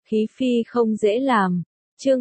Khí phi không dễ làm. Chương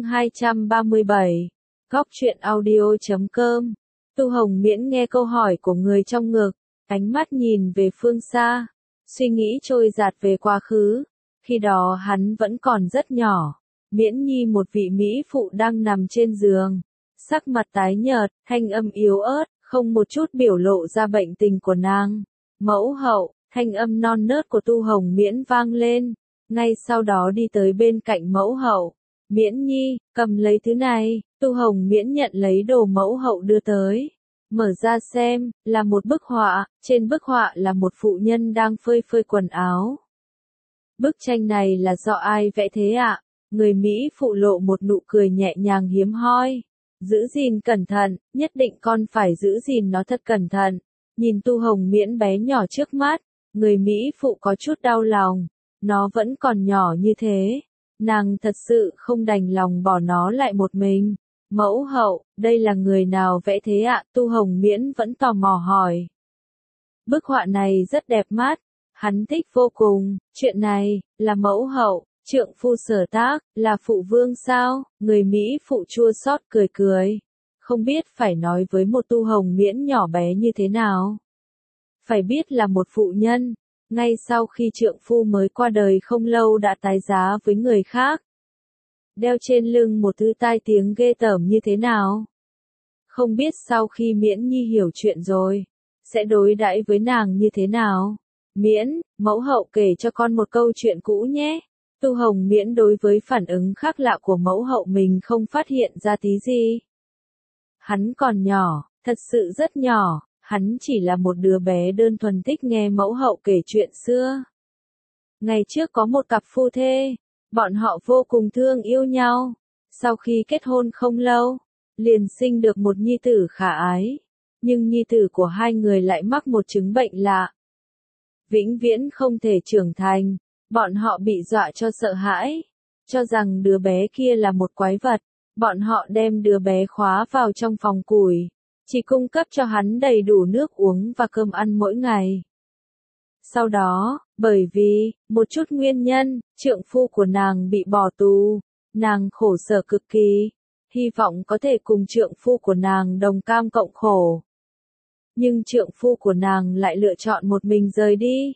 237. Góc truyện audio.com. Tu Hồng Miễn nghe câu hỏi của người trong ngực, ánh mắt nhìn về phương xa, suy nghĩ trôi dạt về quá khứ. Khi đó hắn vẫn còn rất nhỏ. Miễn Nhi một vị mỹ phụ đang nằm trên giường, sắc mặt tái nhợt, thanh âm yếu ớt, không một chút biểu lộ ra bệnh tình của nàng. Mẫu hậu, thanh âm non nớt của Tu Hồng Miễn vang lên, ngay sau đó đi tới bên cạnh mẫu hậu. Miễn Nhi, cầm lấy thứ này. Tu Hồng Miễn nhận lấy đồ mẫu hậu đưa tới. Mở ra xem, là một bức họa, trên bức họa là một phụ nhân đang phơi phơi quần áo. Bức tranh này là do ai vẽ thế ạ? Người Mỹ phụ lộ một nụ cười nhẹ nhàng hiếm hoi. Giữ gìn cẩn thận, nhất định con phải giữ gìn nó thật cẩn thận. Nhìn Tu Hồng Miễn bé nhỏ trước mắt, người Mỹ phụ có chút đau lòng. Nó vẫn còn nhỏ như thế. Nàng thật sự không đành lòng bỏ nó lại một mình. Mẫu hậu, đây là người nào vẽ thế ạ? Tu Hồng Miễn vẫn tò mò hỏi. Bức họa này rất đẹp mắt. Hắn thích vô cùng. Chuyện này, là mẫu hậu, trượng phu sở tác, là phụ vương sao? Người Mỹ phụ chua xót cười cười. Không biết phải nói với một Tu Hồng Miễn nhỏ bé như thế nào. Phải biết là một phụ nhân. Ngay sau khi trượng phu mới qua đời không lâu đã tái giá với người khác. Đeo trên lưng một thứ tai tiếng ghê tởm như thế nào. Không biết sau khi Miễn Nhi hiểu chuyện rồi, sẽ đối đãi với nàng như thế nào. Miễn, mẫu hậu kể cho con một câu chuyện cũ nhé. Tu Hồng Miễn đối với phản ứng khác lạ của mẫu hậu mình không phát hiện ra tí gì. Hắn còn nhỏ, thật sự rất nhỏ. Hắn chỉ là một đứa bé đơn thuần thích nghe mẫu hậu kể chuyện xưa. Ngày trước có một cặp phu thê, bọn họ vô cùng thương yêu nhau. Sau khi kết hôn không lâu, liền sinh được một nhi tử khả ái. Nhưng nhi tử của hai người lại mắc một chứng bệnh lạ. Vĩnh viễn không thể trưởng thành, bọn họ bị dọa cho sợ hãi, cho rằng đứa bé kia là một quái vật. Bọn họ đem đứa bé khóa vào trong phòng củi. Chỉ cung cấp cho hắn đầy đủ nước uống và cơm ăn mỗi ngày. Sau đó, bởi vì một chút nguyên nhân, trượng phu của nàng bị bỏ tù, nàng khổ sở cực kỳ, hy vọng có thể cùng trượng phu của nàng đồng cam cộng khổ. Nhưng trượng phu của nàng lại lựa chọn một mình rời đi,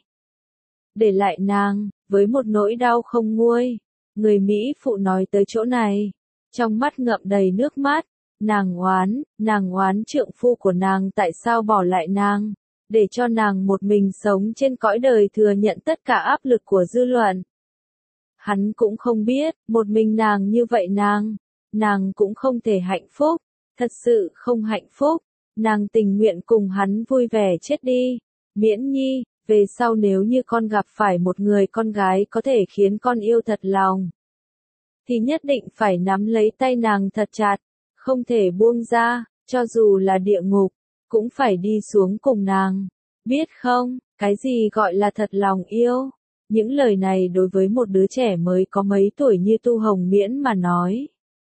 để lại nàng với một nỗi đau không nguôi. Người Mỹ phụ nói tới chỗ này, trong mắt ngậm đầy nước mắt. Nàng oán trượng phu của nàng tại sao bỏ lại nàng, để cho nàng một mình sống trên cõi đời thừa nhận tất cả áp lực của dư luận. Hắn cũng không biết, một mình nàng như vậy nàng cũng không thể hạnh phúc, thật sự không hạnh phúc, nàng tình nguyện cùng hắn vui vẻ chết đi. Miễn Nhi, về sau nếu như con gặp phải một người con gái có thể khiến con yêu thật lòng, thì nhất định phải nắm lấy tay nàng thật chặt. Không thể buông ra, cho dù là địa ngục, cũng phải đi xuống cùng nàng. Biết không, cái gì gọi là thật lòng yêu? Những lời này đối với một đứa trẻ mới có mấy tuổi như Tu Hồng Miễn mà nói,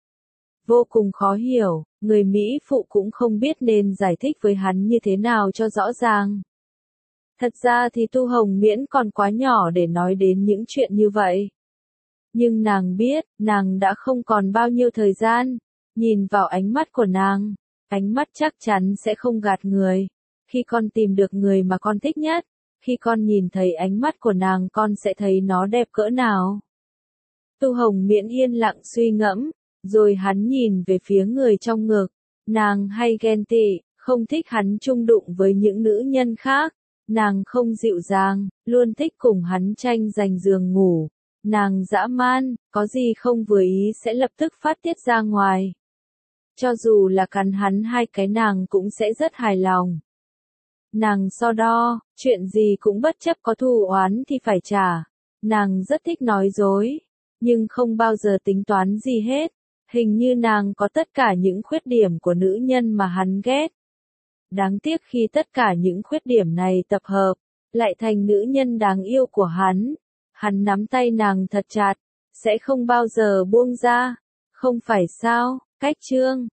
vô cùng khó hiểu, người Mỹ phụ cũng không biết nên giải thích với hắn như thế nào cho rõ ràng. Thật ra thì Tu Hồng Miễn còn quá nhỏ để nói đến những chuyện như vậy. Nhưng nàng biết, nàng đã không còn bao nhiêu thời gian. Nhìn vào ánh mắt của nàng, ánh mắt chắc chắn sẽ không gạt người. Khi con tìm được người mà con thích nhất, khi con nhìn thấy ánh mắt của nàng con sẽ thấy nó đẹp cỡ nào. Tu Hồng Miễn yên lặng suy ngẫm, rồi hắn nhìn về phía người trong ngực. Nàng hay ghen tị, không thích hắn chung đụng với những nữ nhân khác. Nàng không dịu dàng, luôn thích cùng hắn tranh giành giường ngủ. Nàng dã man, có gì không vừa ý sẽ lập tức phát tiết ra ngoài. Cho dù là cắn hắn hai cái nàng cũng sẽ rất hài lòng. Nàng so đo, chuyện gì cũng bất chấp có thù oán thì phải trả. Nàng rất thích nói dối, nhưng không bao giờ tính toán gì hết. Hình như nàng có tất cả những khuyết điểm của nữ nhân mà hắn ghét. Đáng tiếc khi tất cả những khuyết điểm này tập hợp, lại thành nữ nhân đáng yêu của hắn. Hắn nắm tay nàng thật chặt, sẽ không bao giờ buông ra. Không phải sao? Cách chương